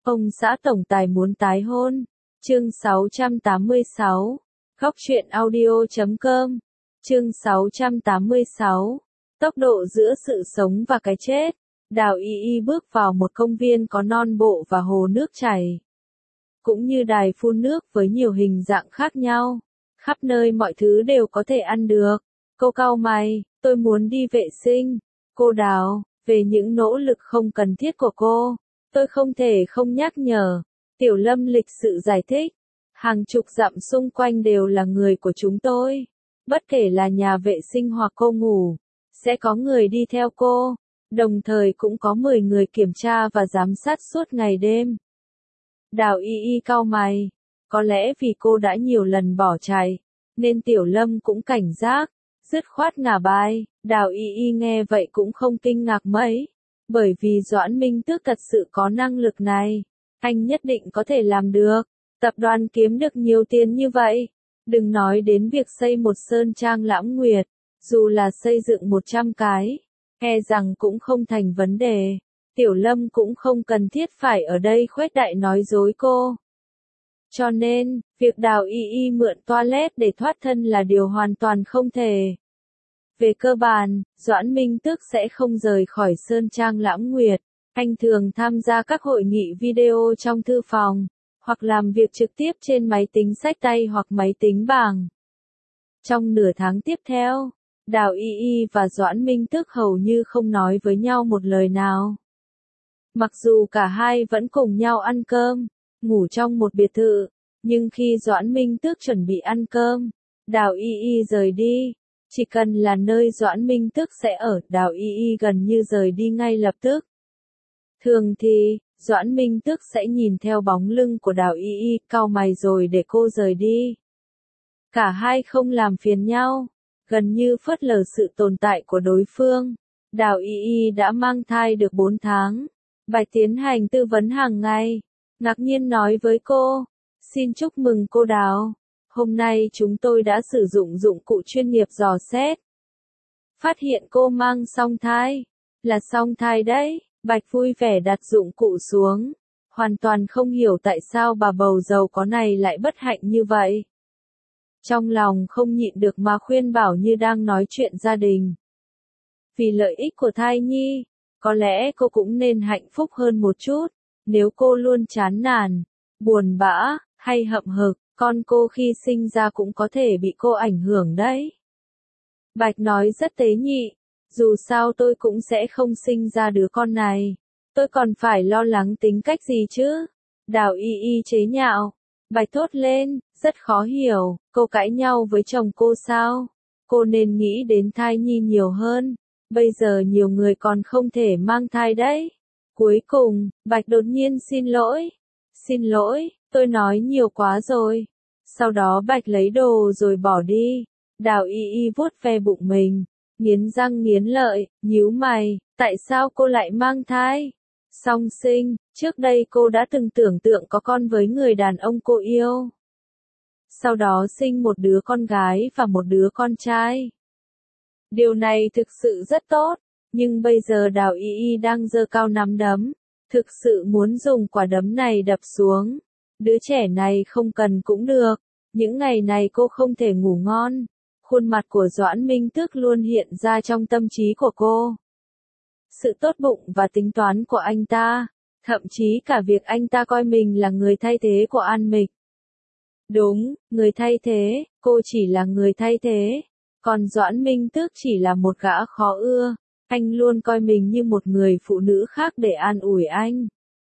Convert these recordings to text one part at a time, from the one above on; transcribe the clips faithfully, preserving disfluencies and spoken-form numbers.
Ông xã tổng tài muốn tái hôn. Chương sáu trăm tám mươi sáu. Góc truyện audio chấm com. Chương sáu trăm tám mươi sáu. Tốc độ giữa sự sống và cái chết. Đào Y Y bước vào một công viên có non bộ và hồ nước chảy, cũng như đài phun nước với nhiều hình dạng khác nhau. Khắp nơi mọi thứ đều có thể ăn được. Cô cau mày, tôi muốn đi vệ sinh. Cô Đào, về những nỗ lực không cần thiết của cô, tôi không thể không nhắc nhở. Tiểu Lâm lịch sự giải thích. Hàng chục dặm xung quanh đều là người của chúng tôi. Bất kể là nhà vệ sinh hoặc cô ngủ, sẽ có người đi theo cô. Đồng thời cũng có mười người kiểm tra và giám sát suốt ngày đêm. Đào Y Y cau mày. Có lẽ vì cô đã nhiều lần bỏ chạy, nên Tiểu Lâm cũng cảnh giác, dứt khoát ngả bài. Đào Y Y nghe vậy cũng không kinh ngạc mấy, bởi vì Doãn Minh Tước thật sự có năng lực này. Anh nhất định có thể làm được. Tập đoàn kiếm được nhiều tiền như vậy. Đừng nói đến việc xây một sơn trang Lãng Nguyệt, dù là xây dựng một trăm cái, e rằng cũng không thành vấn đề. Tiểu Lâm cũng không cần thiết phải ở đây khuếch đại nói dối cô. Cho nên, việc Đào Y Y mượn toilet để thoát thân là điều hoàn toàn không thể. Về cơ bản, Doãn Minh Tước sẽ không rời khỏi sơn trang Lãng Nguyệt. Anh thường tham gia các hội nghị video trong thư phòng, hoặc làm việc trực tiếp trên máy tính xách tay hoặc máy tính bảng. Trong nửa tháng tiếp theo, Đào Y Y và Doãn Minh Tước hầu như không nói với nhau một lời nào. Mặc dù cả hai vẫn cùng nhau ăn cơm, ngủ trong một biệt thự, nhưng khi Doãn Minh Tước chuẩn bị ăn cơm, Đào Y Y rời đi. Chỉ cần là nơi Doãn Minh Tước sẽ ở, Đào Y Y gần như rời đi ngay lập tức. Thường thì, Doãn Minh Tước sẽ nhìn theo bóng lưng của Đào Y Y, cau mày rồi để cô rời đi. Cả hai không làm phiền nhau, gần như phớt lờ sự tồn tại của đối phương. Đào Y Y đã mang thai được bốn tháng. Bạch tiến hành tư vấn hàng ngày, ngạc nhiên nói với cô, xin chúc mừng cô Đào. Hôm nay chúng tôi đã sử dụng dụng cụ chuyên nghiệp dò xét. Phát hiện cô mang song thai. Là song thai đấy. Bạch vui vẻ đặt dụng cụ xuống. Hoàn toàn không hiểu tại sao bà bầu giàu có này lại bất hạnh như vậy. Trong lòng không nhịn được mà khuyên bảo như đang nói chuyện gia đình. Vì lợi ích của thai nhi, có lẽ cô cũng nên hạnh phúc hơn một chút. Nếu cô luôn chán nản, buồn bã, hay hậm hực, con cô khi sinh ra cũng có thể bị cô ảnh hưởng đấy. Bạch nói rất tế nhị. Dù sao tôi cũng sẽ không sinh ra đứa con này. Tôi còn phải lo lắng tính cách gì chứ? Đào Y Y chế nhạo. Bạch thốt lên, rất khó hiểu, cô cãi nhau với chồng cô sao? Cô nên nghĩ đến thai nhi nhiều hơn. Bây giờ nhiều người còn không thể mang thai đấy. Cuối cùng, Bạch đột nhiên xin lỗi. Xin lỗi, tôi nói nhiều quá rồi. Sau đó Bạch lấy đồ rồi bỏ đi. Đào Y Y vuốt ve bụng mình, nghiến răng nghiến lợi, nhíu mày, tại sao cô lại mang thai? Song sinh, trước đây cô đã từng tưởng tượng có con với người đàn ông cô yêu. Sau đó sinh một đứa con gái và một đứa con trai. Điều này thực sự rất tốt, nhưng bây giờ Đào Y Y đang giơ cao nắm đấm, thực sự muốn dùng quả đấm này đập xuống. Đứa trẻ này không cần cũng được, những ngày này cô không thể ngủ ngon. Khuôn mặt của Doãn Minh Tước luôn hiện ra trong tâm trí của cô. Sự tốt bụng và tính toán của anh ta, thậm chí cả việc anh ta coi mình là người thay thế của An Mịch. Đúng, người thay thế, cô chỉ là người thay thế. Còn Doãn Minh Tước chỉ là một gã khó ưa. Anh luôn coi mình như một người phụ nữ khác để an ủi anh.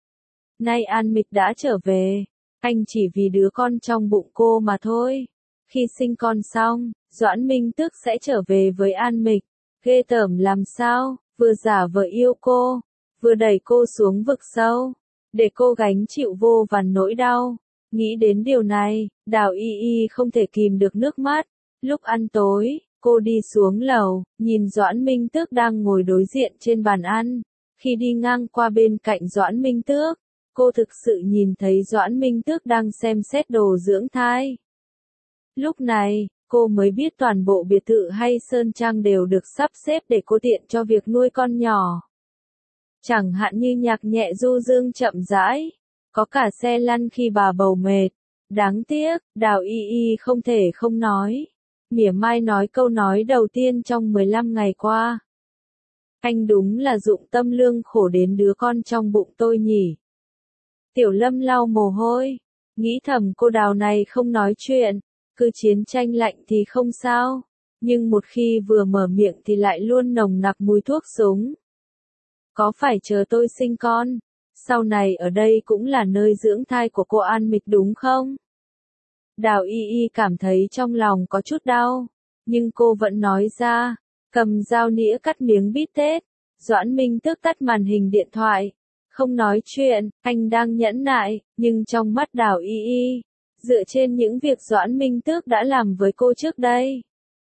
Nay An Mịch đã trở về, anh chỉ vì đứa con trong bụng cô mà thôi. Khi sinh con xong, Doãn Minh Tước sẽ trở về với An Mịch. Ghê tởm làm sao, vừa giả vờ yêu cô, vừa đẩy cô xuống vực sâu, để cô gánh chịu vô vàn nỗi đau. Nghĩ đến điều này, Đào Y Y không thể kìm được nước mắt. Lúc ăn tối, cô đi xuống lầu, nhìn Doãn Minh Tước đang ngồi đối diện trên bàn ăn. Khi đi ngang qua bên cạnh Doãn Minh Tước, cô thực sự nhìn thấy Doãn Minh Tước đang xem xét đồ dưỡng thai. Lúc này, cô mới biết toàn bộ biệt thự hay sơn trang đều được sắp xếp để cô tiện cho việc nuôi con nhỏ. Chẳng hạn như nhạc nhẹ du dương chậm rãi, có cả xe lăn khi bà bầu mệt. Đáng tiếc, Đào Y Y không thể không nói. Mỉa mai nói câu nói đầu tiên trong mười lăm ngày qua. Anh đúng là dụng tâm lương khổ đến đứa con trong bụng tôi nhỉ. Tiểu Lâm lau mồ hôi, nghĩ thầm cô Đào này không nói chuyện, cứ chiến tranh lạnh thì không sao, nhưng một khi vừa mở miệng thì lại luôn nồng nặc mùi thuốc súng. Có phải chờ tôi sinh con, sau này ở đây cũng là nơi dưỡng thai của cô An Mịch đúng không? Đào Y Y cảm thấy trong lòng có chút đau, nhưng cô vẫn nói ra, cầm dao nĩa cắt miếng bít tết. Doãn Minh Tước tắt màn hình điện thoại, không nói chuyện, anh đang nhẫn nại, nhưng trong mắt Đào Y Y, dựa trên những việc Doãn Minh Tước đã làm với cô trước đây.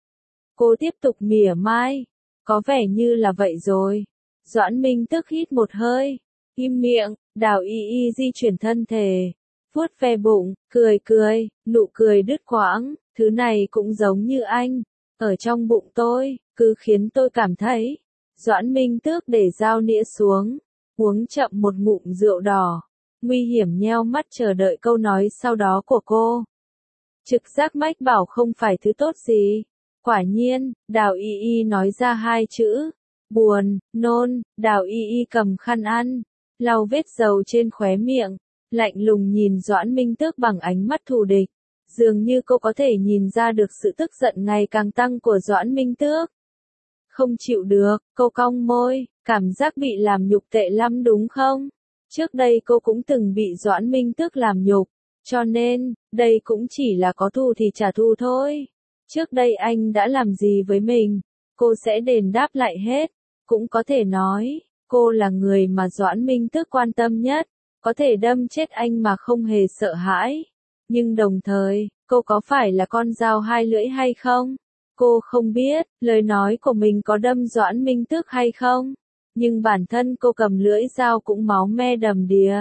Cô tiếp tục mỉa mai, có vẻ như là vậy rồi. Doãn Minh Tước hít một hơi, im miệng. Đào Y Y di chuyển thân thể, vuốt ve bụng, cười cười, nụ cười đứt quãng, thứ này cũng giống như anh, ở trong bụng tôi, cứ khiến tôi cảm thấy. Doãn Minh Tước để dao nĩa xuống, uống chậm một ngụm rượu đỏ, nguy hiểm nheo mắt chờ đợi câu nói sau đó của cô. Trực giác mách bảo không phải thứ tốt gì. Quả nhiên, Đào Y Y nói ra hai chữ, buồn, nôn. Đào Y Y cầm khăn ăn, lau vết dầu trên khóe miệng, lạnh lùng nhìn Doãn Minh Tước bằng ánh mắt thù địch. Dường như cô có thể nhìn ra được sự tức giận ngày càng tăng của Doãn Minh Tước. Không chịu được, cô cong môi, cảm giác bị làm nhục tệ lắm đúng không? Trước đây cô cũng từng bị Doãn Minh Tước làm nhục, cho nên, đây cũng chỉ là có thù thì trả thù thôi. Trước đây anh đã làm gì với mình, cô sẽ đền đáp lại hết. Cũng có thể nói, cô là người mà Doãn Minh Tước quan tâm nhất, có thể đâm chết anh mà không hề sợ hãi. Nhưng đồng thời, cô có phải là con dao hai lưỡi hay không? Cô không biết, lời nói của mình có đâm Doãn Minh Tước hay không, nhưng bản thân cô cầm lưỡi dao cũng máu me đầm đìa.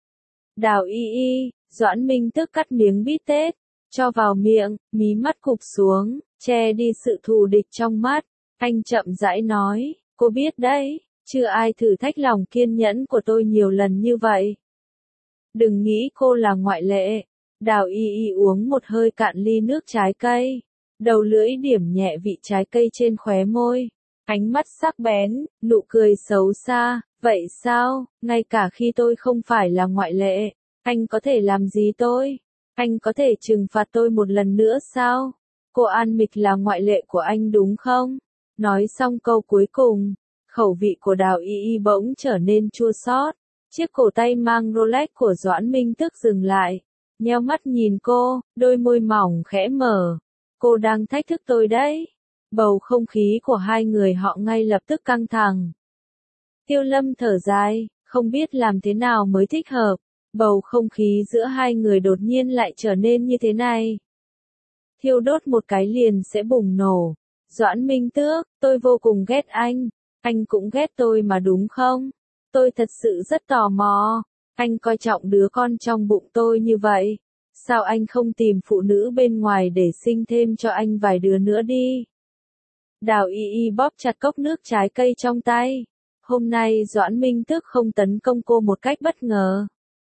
Đào Y Y, Doãn Minh Tước cắt miếng bít tết, cho vào miệng, mí mắt cụp xuống, che đi sự thù địch trong mắt. Anh chậm rãi nói, cô biết đấy, chưa ai thử thách lòng kiên nhẫn của tôi nhiều lần như vậy. Đừng nghĩ cô là ngoại lệ. Đào Y Y uống một hơi cạn ly nước trái cây, đầu lưỡi điểm nhẹ vị trái cây trên khóe môi, ánh mắt sắc bén, nụ cười xấu xa. Vậy sao, ngay cả khi tôi không phải là ngoại lệ, anh có thể làm gì tôi? Anh có thể trừng phạt tôi một lần nữa sao? Cô An Mịch là ngoại lệ của anh đúng không? Nói xong câu cuối cùng, khẩu vị của Đào Y Y bỗng trở nên chua xót. Chiếc cổ tay mang Rolex của Doãn Minh Tước dừng lại, nheo mắt nhìn cô, đôi môi mỏng khẽ mở. Cô đang thách thức tôi đấy. Bầu không khí của hai người họ ngay lập tức căng thẳng. Tiêu Lâm thở dài, không biết làm thế nào mới thích hợp. Bầu không khí giữa hai người đột nhiên lại trở nên như thế này. Thiêu đốt một cái liền sẽ bùng nổ. Doãn Minh Tước, tôi vô cùng ghét anh. Anh cũng ghét tôi mà đúng không? Tôi thật sự rất tò mò. Anh coi trọng đứa con trong bụng tôi như vậy. Sao anh không tìm phụ nữ bên ngoài để sinh thêm cho anh vài đứa nữa đi? Đào Y Y bóp chặt cốc nước trái cây trong tay. Hôm nay Doãn Minh Tước không tấn công cô một cách bất ngờ,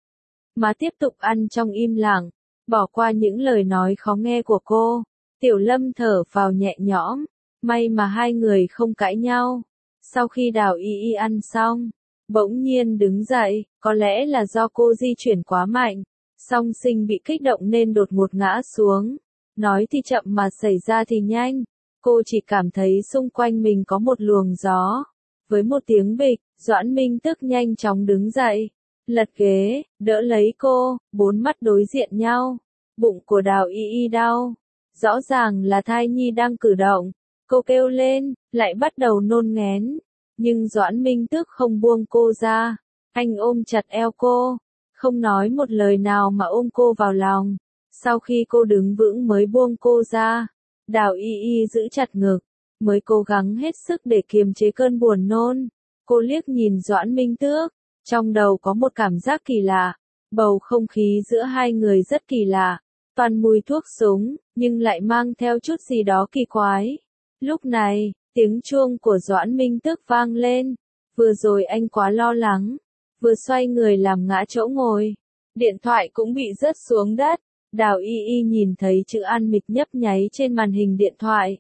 mà tiếp tục ăn trong im lặng, bỏ qua những lời nói khó nghe của cô. Tiểu Lâm thở phào nhẹ nhõm, may mà hai người không cãi nhau. Sau khi Đào Y Y ăn xong, bỗng nhiên đứng dậy, có lẽ là do cô di chuyển quá mạnh, song sinh bị kích động nên đột ngột ngã xuống. Nói thì chậm mà xảy ra thì nhanh, cô chỉ cảm thấy xung quanh mình có một luồng gió. Với một tiếng bịch, Doãn Minh Tước nhanh chóng đứng dậy, lật ghế, đỡ lấy cô, bốn mắt đối diện nhau. Bụng của Đào Y Y đau, rõ ràng là thai nhi đang cử động. Cô kêu lên, lại bắt đầu nôn nghén. Nhưng Doãn Minh Tước không buông cô ra, anh ôm chặt eo cô, không nói một lời nào mà ôm cô vào lòng. Sau khi cô đứng vững mới buông cô ra, Đào Y Y giữ chặt ngực, mới cố gắng hết sức để kiềm chế cơn buồn nôn. Cô liếc nhìn Doãn Minh Tước, trong đầu có một cảm giác kỳ lạ, bầu không khí giữa hai người rất kỳ lạ, toàn mùi thuốc súng, nhưng lại mang theo chút gì đó kỳ quái. Lúc này, tiếng chuông của Doãn Minh Tước vang lên, vừa rồi anh quá lo lắng, vừa xoay người làm ngã chỗ ngồi, Điện thoại cũng bị rớt xuống đất. Đào Y Y nhìn thấy chữ An Mịch nhấp nháy trên màn hình điện thoại.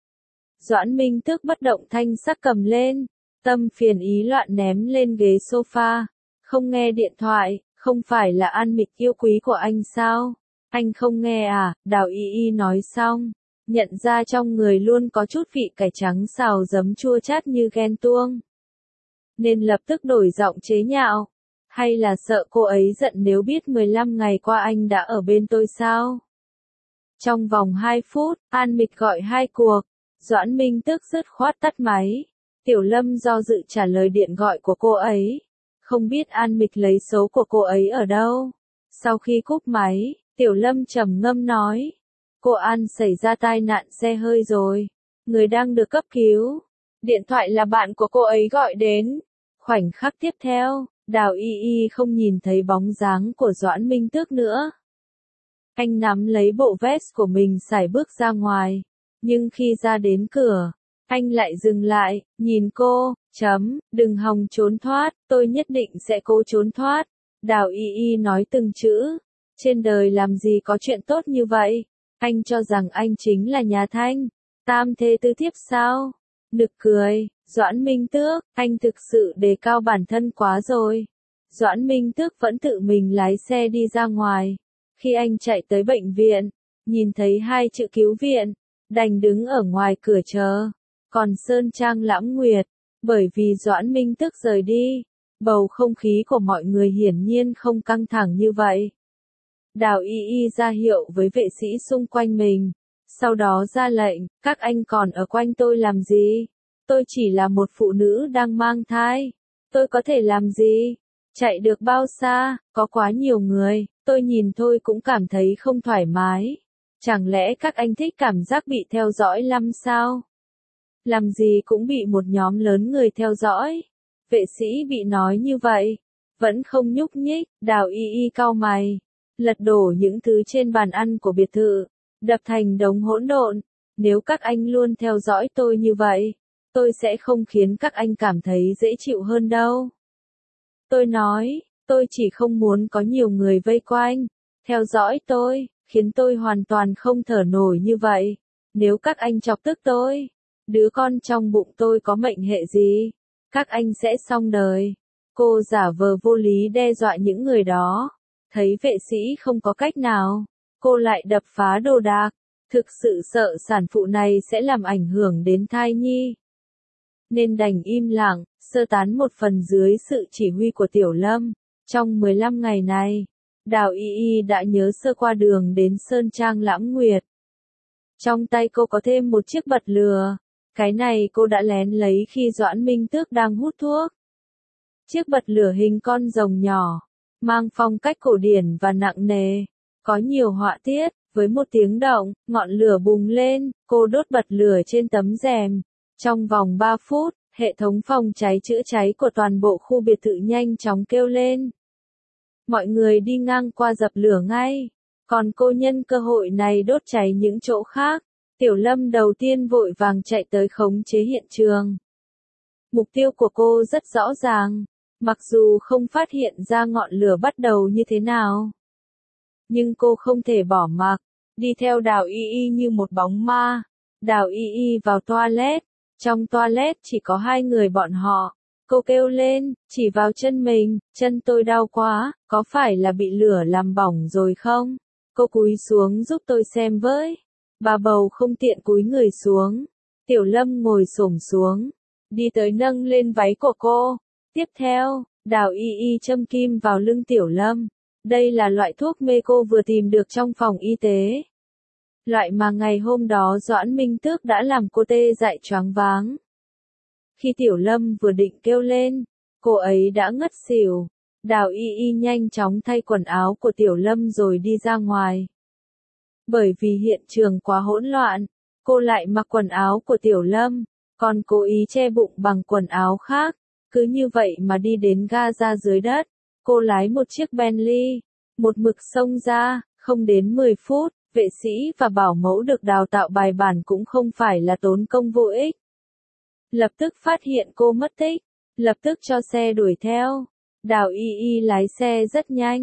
Doãn Minh Tước bất động thanh sắc cầm lên, tâm phiền ý loạn ném lên ghế sofa. Không nghe điện thoại, không phải là An Mịch yêu quý của anh sao? Anh không nghe à? Đào Y Y nói xong, nhận ra trong người luôn có chút vị cải trắng xào giấm chua chát như ghen tuông. Nên lập tức đổi giọng chế nhạo. Hay là sợ cô ấy giận nếu biết mười lăm ngày qua anh đã ở bên tôi sao? Trong vòng hai phút, An Mịch gọi hai cuộc. Doãn Minh Tước dứt khoát tắt máy. Tiểu Lâm do dự trả lời điện gọi của cô ấy. Không biết An Mịch lấy số của cô ấy ở đâu. Sau khi cúp máy, Tiểu Lâm trầm ngâm nói. Cô An xảy ra tai nạn xe hơi rồi. Người đang được cấp cứu. Điện thoại là bạn của cô ấy gọi đến. Khoảnh khắc tiếp theo, Đào Y Y không nhìn thấy bóng dáng của Doãn Minh Tước nữa. Anh nắm lấy bộ vest của mình sải bước ra ngoài. Nhưng khi ra đến cửa, anh lại dừng lại, nhìn cô, chấm, đừng hòng trốn thoát, tôi nhất định sẽ cố trốn thoát. Đào Y Y nói từng chữ. Trên đời làm gì có chuyện tốt như vậy? Anh cho rằng anh chính là nhà Thanh. Tam thê tứ thiếp sao? Nực cười. Doãn Minh Tước, anh thực sự đề cao bản thân quá rồi. Doãn Minh Tước vẫn tự mình lái xe đi ra ngoài. Khi anh chạy tới bệnh viện, nhìn thấy hai chữ cứu viện, đành đứng ở ngoài cửa chờ. Còn Sơn Trang Lãng Nguyệt, bởi vì Doãn Minh Tước rời đi, bầu không khí của mọi người hiển nhiên không căng thẳng như vậy. Đào Y Y ra hiệu với vệ sĩ xung quanh mình, sau đó ra lệnh, các anh còn ở quanh tôi làm gì? Tôi chỉ là một phụ nữ đang mang thai. Tôi có thể làm gì? Chạy được bao xa? Có quá nhiều người, tôi nhìn thôi cũng cảm thấy không thoải mái. Chẳng lẽ các anh thích cảm giác bị theo dõi lắm sao? Làm gì cũng bị một nhóm lớn người theo dõi. Vệ sĩ bị nói như vậy, vẫn không nhúc nhích. Đào Y Y cau mày, lật đổ những thứ trên bàn ăn của biệt thự, đập thành đống hỗn độn. Nếu các anh luôn theo dõi tôi như vậy, tôi sẽ không khiến các anh cảm thấy dễ chịu hơn đâu. Tôi nói, tôi chỉ không muốn có nhiều người vây quanh, theo dõi tôi, khiến tôi hoàn toàn không thở nổi như vậy. Nếu các anh chọc tức tôi, đứa con trong bụng tôi có mệnh hệ gì, các anh sẽ xong đời. Cô giả vờ vô lý đe dọa những người đó. Thấy vệ sĩ không có cách nào, cô lại đập phá đồ đạc. Thực sự sợ sản phụ này sẽ làm ảnh hưởng đến thai nhi. Nên đành im lặng, sơ tán một phần dưới sự chỉ huy của Tiểu Lâm. Trong mười lăm ngày này, Đào Y Y đã nhớ sơ qua đường đến Sơn Trang Lãng Nguyệt. Trong tay cô có thêm một chiếc bật lửa. Cái này cô đã lén lấy khi Doãn Minh Tước đang hút thuốc. Chiếc bật lửa hình con rồng nhỏ, mang phong cách cổ điển và nặng nề, có nhiều họa tiết. Với một tiếng động, ngọn lửa bùng lên, cô đốt bật lửa trên tấm rèm. Trong vòng ba phút, hệ thống phòng cháy chữa cháy của toàn bộ khu biệt thự nhanh chóng kêu lên. Mọi người đi ngang qua dập lửa ngay, còn cô nhân cơ hội này đốt cháy những chỗ khác. Tiểu Lâm đầu tiên vội vàng chạy tới khống chế hiện trường. Mục tiêu của cô rất rõ ràng, mặc dù không phát hiện ra ngọn lửa bắt đầu như thế nào. Nhưng cô không thể bỏ mặc, đi theo Đào Y Y như một bóng ma. Đào Y Y vào toilet, trong toilet chỉ có hai người bọn họ. Cô kêu lên, chỉ vào chân mình, chân tôi đau quá, có phải là bị lửa làm bỏng rồi không? Cô cúi xuống giúp tôi xem với. Bà bầu không tiện cúi người xuống. Tiểu Lâm ngồi xổm xuống, đi tới nâng lên váy của cô. Tiếp theo, Đào Y Y châm kim vào lưng Tiểu Lâm. Đây là loại thuốc mê cô vừa tìm được trong phòng y tế. Loại mà ngày hôm đó Doãn Minh Tước đã làm cô tê dại choáng váng. Khi Tiểu Lâm vừa định kêu lên, cô ấy đã ngất xỉu. Đào Y Y nhanh chóng thay quần áo của Tiểu Lâm rồi đi ra ngoài. Bởi vì hiện trường quá hỗn loạn, cô lại mặc quần áo của Tiểu Lâm, còn cố ý che bụng bằng quần áo khác. Cứ như vậy mà đi đến ga ra dưới đất. Cô lái một chiếc Bentley, một mực xông ra, không đến mười phút, vệ sĩ và bảo mẫu được đào tạo bài bản cũng không phải là tốn công vô ích. Lập tức phát hiện cô mất tích, lập tức cho xe đuổi theo. Đào Y Y lái xe rất nhanh,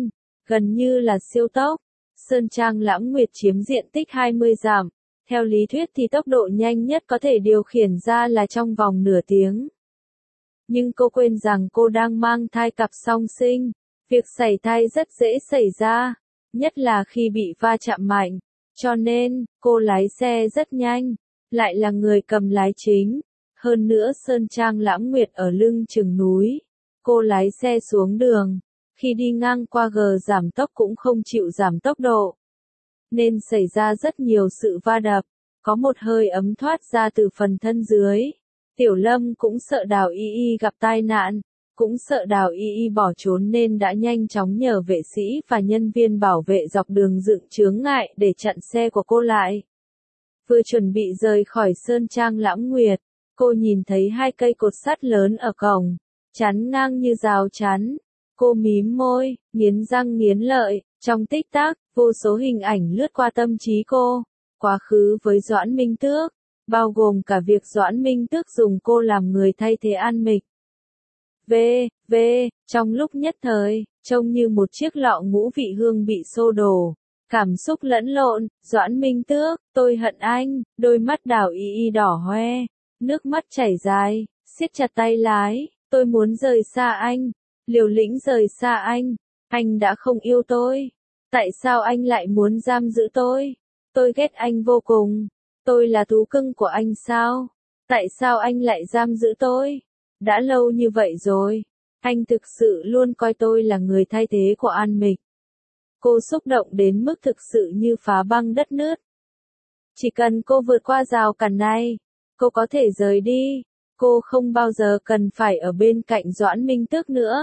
gần như là siêu tốc. Sơn Trang Lãng Nguyệt chiếm diện tích hai mươi dặm. Theo lý thuyết thì tốc độ nhanh nhất có thể điều khiển ra là trong vòng nửa tiếng. Nhưng cô quên rằng cô đang mang thai cặp song sinh. Việc sảy thai rất dễ xảy ra, nhất là khi bị va chạm mạnh. Cho nên, cô lái xe rất nhanh, lại là người cầm lái chính. Hơn nữa Sơn Trang Lãng Nguyệt ở lưng chừng núi. Cô lái xe xuống đường, khi đi ngang qua gờ giảm tốc cũng không chịu giảm tốc độ. Nên xảy ra rất nhiều sự va đập, có một hơi ấm thoát ra từ phần thân dưới. Tiểu Lâm cũng sợ Đào Y Y gặp tai nạn, cũng sợ Đào Y Y bỏ trốn nên đã nhanh chóng nhờ vệ sĩ và nhân viên bảo vệ dọc đường dựng chướng ngại để chặn xe của cô lại. Vừa chuẩn bị rời khỏi Sơn Trang Lãng Nguyệt, cô nhìn thấy hai cây cột sắt lớn ở cổng, chắn ngang như rào chắn. Cô mím môi, nghiến răng nghiến lợi, trong tích tắc, vô số hình ảnh lướt qua tâm trí cô. Quá khứ với Doãn Minh Tước, bao gồm cả việc Doãn Minh Tước dùng cô làm người thay thế An Mịch. V, V, trong lúc nhất thời, trông như một chiếc lọ ngũ vị hương bị xô đổ. Cảm xúc lẫn lộn, Doãn Minh Tước, tôi hận anh, đôi mắt Đào Y Y đỏ hoe, nước mắt chảy dài, siết chặt tay lái, tôi muốn rời xa anh, liều lĩnh rời xa anh, anh đã không yêu tôi. Tại sao anh lại muốn giam giữ tôi? Tôi ghét anh vô cùng. Tôi là thú cưng của anh sao? Tại sao anh lại giam giữ tôi? Đã lâu như vậy rồi. Anh thực sự luôn coi tôi là người thay thế của An Mịch. Cô xúc động đến mức thực sự như phá băng đất nứt. Chỉ cần cô vượt qua rào cản này, cô có thể rời đi. Cô không bao giờ cần phải ở bên cạnh Doãn Minh Tước nữa.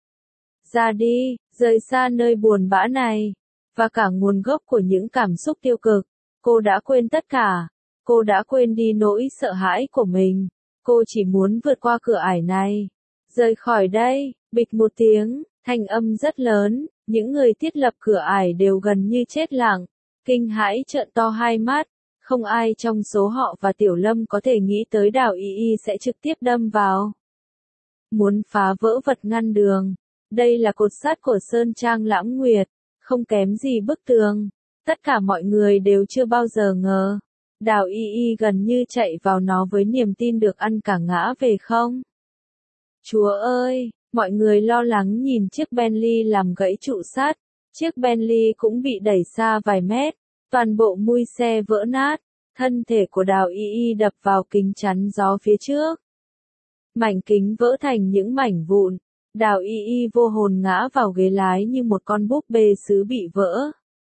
Ra đi, rời xa nơi buồn bã này, và cả nguồn gốc của những cảm xúc tiêu cực. Cô đã quên tất cả. Cô đã quên đi nỗi sợ hãi của mình. Cô chỉ muốn vượt qua cửa ải này. Rời khỏi đây, bịch một tiếng, thanh âm rất lớn, những người thiết lập cửa ải đều gần như chết lặng, kinh hãi trợn to hai mắt. Không ai trong số họ và Tiểu Lâm có thể nghĩ tới Đào Y Y sẽ trực tiếp đâm vào. Muốn phá vỡ vật ngăn đường. Đây là cột sắt của Sơn Trang Lãng Nguyệt, không kém gì bức tường. Tất cả mọi người đều chưa bao giờ ngờ. Đào Y Y gần như chạy vào nó với niềm tin được ăn cả ngã về không. Chúa ơi, mọi người lo lắng nhìn chiếc Bentley làm gãy trụ sắt. Chiếc Bentley cũng bị đẩy xa vài mét, toàn bộ mui xe vỡ nát, thân thể của Đào Y Y đập vào kính chắn gió phía trước. Mảnh kính vỡ thành những mảnh vụn. Đào Y Y vô hồn ngã vào ghế lái như một con búp bê sứ bị vỡ.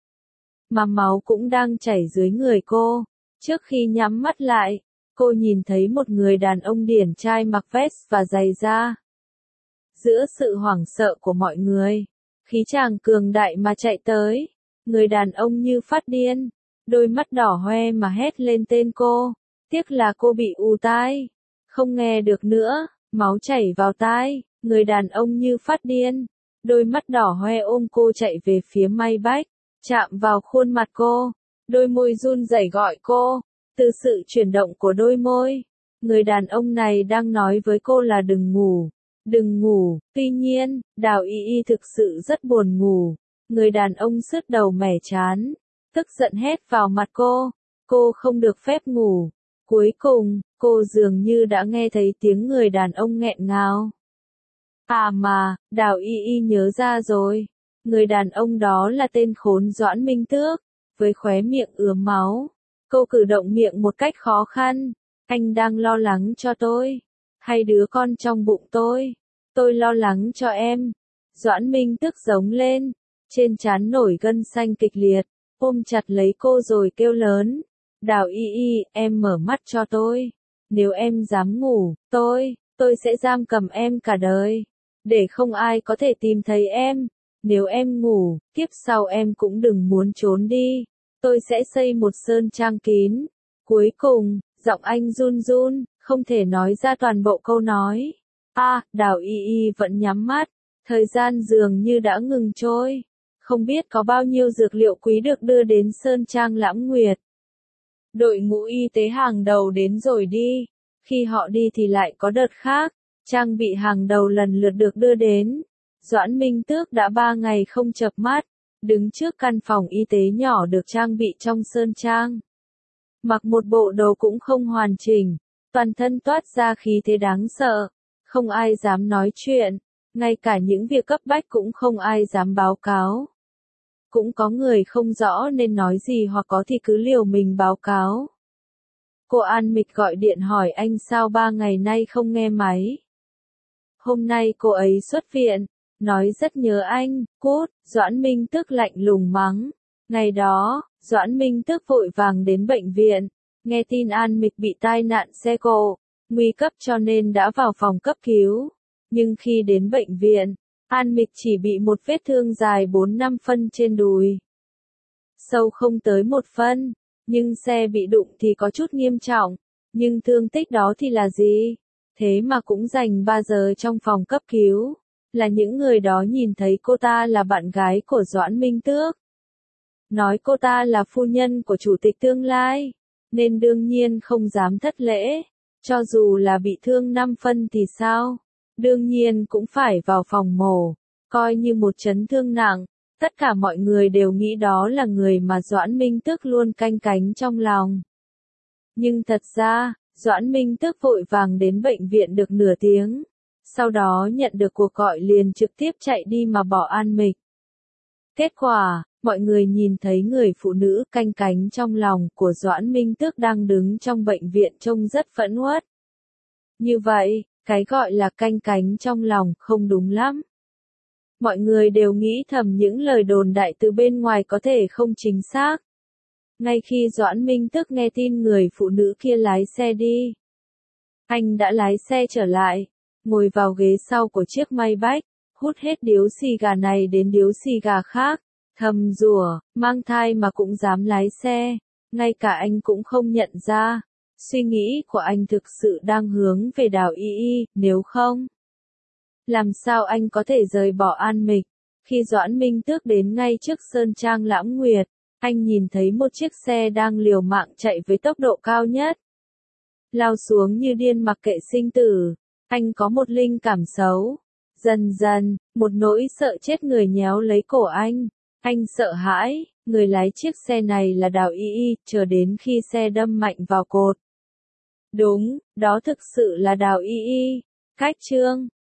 Mà máu cũng đang chảy dưới người cô. Trước khi nhắm mắt lại, cô nhìn thấy một người đàn ông điển trai mặc vest và giày da. Giữa sự hoảng sợ của mọi người, khí chàng cường đại mà chạy tới, người đàn ông như phát điên, đôi mắt đỏ hoe mà hét lên tên cô. Tiếc là cô bị ù tai, không nghe được nữa, máu chảy vào tai. Người đàn ông như phát điên, đôi mắt đỏ hoe ôm cô chạy về phía Maybach, chạm vào khuôn mặt cô, đôi môi run rẩy gọi cô. Từ sự chuyển động của đôi môi, người đàn ông này đang nói với cô là đừng ngủ, đừng ngủ. Tuy nhiên, Đào Y Y thực sự rất buồn ngủ. Người đàn ông sứt đầu mẻ chán, tức giận hét vào mặt cô, cô không được phép ngủ. Cuối cùng, cô dường như đã nghe thấy tiếng người đàn ông nghẹn ngào. À mà, Đào Y Y nhớ ra rồi. Người đàn ông đó là tên khốn Doãn Minh Tước, với khóe miệng ứa máu. Cô cử động miệng một cách khó khăn. Anh đang lo lắng cho tôi. Hay đứa con trong bụng tôi. Tôi lo lắng cho em. Doãn Minh Tước giống lên. Trên trán nổi gân xanh kịch liệt. Ôm chặt lấy cô rồi kêu lớn. Đào Y Y, em mở mắt cho tôi. Nếu em dám ngủ, tôi, tôi sẽ giam cầm em cả đời. Để không ai có thể tìm thấy em. Nếu em ngủ, kiếp sau em cũng đừng muốn trốn đi. Tôi sẽ xây một sơn trang kín. Cuối cùng, giọng anh run run, không thể nói ra toàn bộ câu nói. A, à, Đào Y Y vẫn nhắm mắt. Thời gian dường như đã ngừng trôi. Không biết có bao nhiêu dược liệu quý được đưa đến Sơn Trang Lãng Nguyệt. Đội ngũ y tế hàng đầu đến rồi đi. Khi họ đi thì lại có đợt khác. Trang bị hàng đầu lần lượt được đưa đến. Doãn Minh Tước đã ba ngày không chợp mắt, đứng trước căn phòng y tế nhỏ được trang bị trong sơn trang. Mặc một bộ đồ cũng không hoàn chỉnh, toàn thân toát ra khí thế đáng sợ, không ai dám nói chuyện, ngay cả những việc cấp bách cũng không ai dám báo cáo. Cũng có người không rõ nên nói gì hoặc có thì cứ liều mình báo cáo. Cô An Mịch gọi điện hỏi anh sao ba ngày nay không nghe máy. Hôm nay cô ấy xuất viện, nói rất nhớ anh, cút, Doãn Minh Tước lạnh lùng mắng. Ngày đó, Doãn Minh Tước vội vàng đến bệnh viện, nghe tin An Mịch bị tai nạn xe cộ, nguy cấp cho nên đã vào phòng cấp cứu. Nhưng khi đến bệnh viện, An Mịch chỉ bị một vết thương dài bốn năm phân trên đùi. Sâu không tới một phân, nhưng xe bị đụng thì có chút nghiêm trọng, nhưng thương tích đó thì là gì? Thế mà cũng dành ba giờ trong phòng cấp cứu, là những người đó nhìn thấy cô ta là bạn gái của Doãn Minh Tước. Nói cô ta là phu nhân của chủ tịch tương lai, nên đương nhiên không dám thất lễ, cho dù là bị thương năm phân thì sao? Đương nhiên cũng phải vào phòng mổ, coi như một chấn thương nặng, tất cả mọi người đều nghĩ đó là người mà Doãn Minh Tước luôn canh cánh trong lòng. Nhưng thật ra, Doãn Minh Tước vội vàng đến bệnh viện được nửa tiếng, sau đó nhận được cuộc gọi liền trực tiếp chạy đi mà bỏ An Mịch. Kết quả, mọi người nhìn thấy người phụ nữ canh cánh trong lòng của Doãn Minh Tước đang đứng trong bệnh viện trông rất phẫn uất. Như vậy, cái gọi là canh cánh trong lòng không đúng lắm. Mọi người đều nghĩ thầm những lời đồn đại từ bên ngoài có thể không chính xác. Ngay khi Doãn Minh Tước nghe tin người phụ nữ kia lái xe đi, anh đã lái xe trở lại, ngồi vào ghế sau của chiếc Maybach, hút hết điếu xì gà này đến điếu xì gà khác, thầm rủa, mang thai mà cũng dám lái xe, ngay cả anh cũng không nhận ra. Suy nghĩ của anh thực sự đang hướng về Đào Y Y, nếu không, làm sao anh có thể rời bỏ An Mịch? Khi Doãn Minh Tước đến ngay trước sơn trang Lãng Nguyệt, anh nhìn thấy một chiếc xe đang liều mạng chạy với tốc độ cao nhất. Lao xuống như điên mặc kệ sinh tử, anh có một linh cảm xấu. Dần dần, một nỗi sợ chết người nhéo lấy cổ anh. Anh sợ hãi, người lái chiếc xe này là Đào Y Y, chờ đến khi xe đâm mạnh vào cột. Đúng, đó thực sự là Đào Y Y. Cách chương